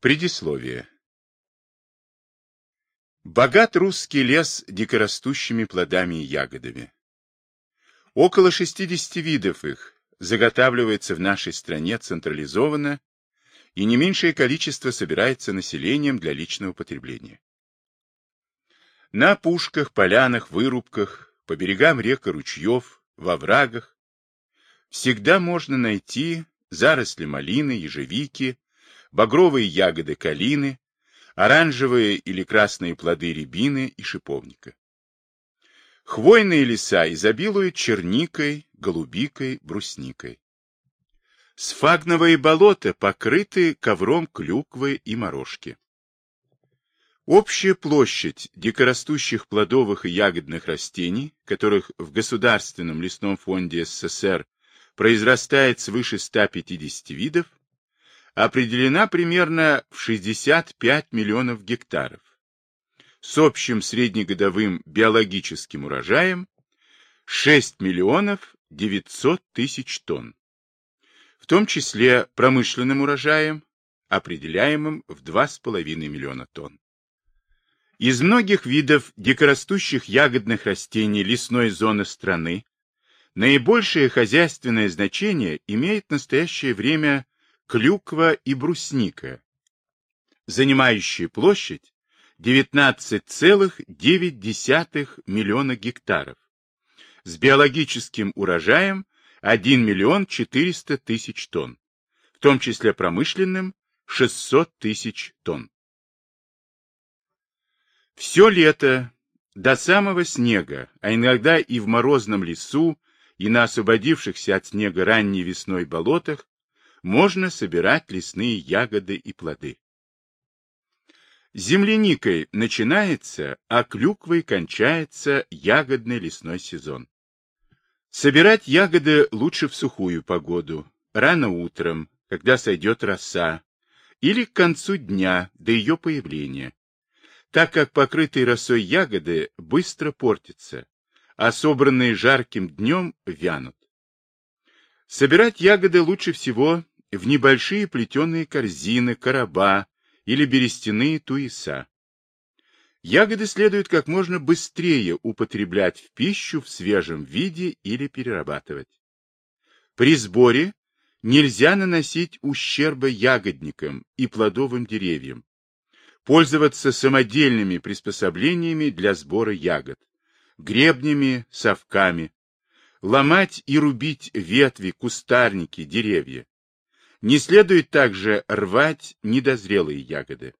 Предисловие. Богат русский лес дикорастущими плодами и ягодами. Около 60 видов их заготавливается в нашей стране централизованно, и не меньшее количество собирается населением для личного потребления. На опушках, полянах, вырубках, по берегам рек и ручьев, во оврагах всегда можно найти заросли малины, ежевики, багровые ягоды калины, оранжевые или красные плоды рябины и шиповника. Хвойные леса изобилуют черникой, голубикой, брусникой. Сфагновые болота покрыты ковром клюквы и морожки. Общая площадь дикорастущих плодовых и ягодных растений, которых в Государственном лесном фонде СССР произрастает свыше 150 видов, определена примерно в 65 миллионов гектаров, с общим среднегодовым биологическим урожаем 6 миллионов 900 тысяч тонн, в том числе промышленным урожаем, определяемым в 2,5 миллиона тонн. Из многих видов дикорастущих ягодных растений лесной зоны страны наибольшее хозяйственное значение имеет в настоящее время клюква и брусника, занимающие площадь 19,9 миллиона гектаров, с биологическим урожаем 1 миллион 400 тысяч тонн, в том числе промышленным 600 тысяч тонн. Все лето, до самого снега, а иногда и в морозном лесу, и на освободившихся от снега ранней весной болотах, можно собирать лесные ягоды и плоды. Земляникой начинается, а клюквой кончается ягодный лесной сезон. Собирать ягоды лучше в сухую погоду, рано утром, когда сойдет роса, или к концу дня до ее появления, так как покрытые росой ягоды быстро портятся, а собранные жарким днем вянут. Собирать ягоды лучше всего в небольшие плетеные корзины, короба или берестяные туеса. Ягоды следует как можно быстрее употреблять в пищу в свежем виде или перерабатывать. При сборе нельзя наносить ущерба ягодникам и плодовым деревьям, пользоваться самодельными приспособлениями для сбора ягод, гребнями, совками, ломать и рубить ветви, кустарники, деревья. Не следует также рвать недозрелые ягоды.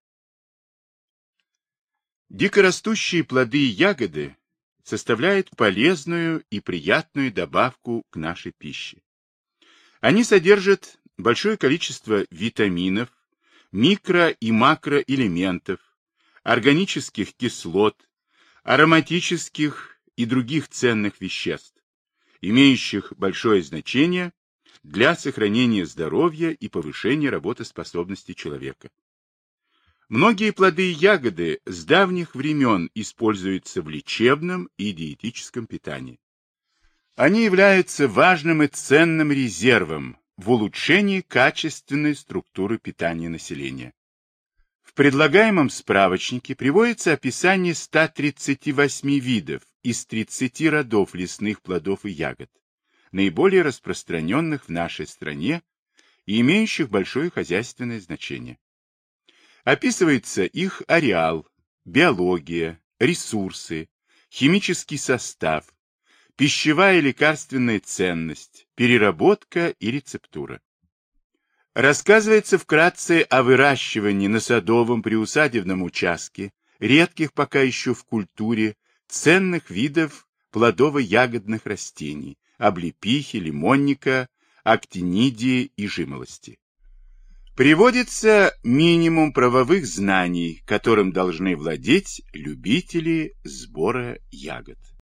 Дикорастущие плоды и ягоды составляют полезную и приятную добавку к нашей пище. Они содержат большое количество витаминов, микро- и макроэлементов, органических кислот, ароматических и других ценных веществ, имеющих большое значение для сохранения здоровья и повышения работоспособности человека. Многие плоды и ягоды с давних времен используются в лечебном и диетическом питании. Они являются важным и ценным резервом в улучшении качественной структуры питания населения. В предлагаемом справочнике приводится описание 138 видов из 30 родов лесных плодов и ягод, наиболее распространенных в нашей стране и имеющих большое хозяйственное значение. Описывается их ареал, биология, ресурсы, химический состав, пищевая и лекарственная ценность, переработка и рецептура. Рассказывается вкратце о выращивании на садовом приусадебном участке, редких пока еще в культуре, ценных видов плодово-ягодных растений, облепихи, лимонника, актинидии и жимолости. Приводится минимум правовых знаний, которым должны владеть любители сбора ягод.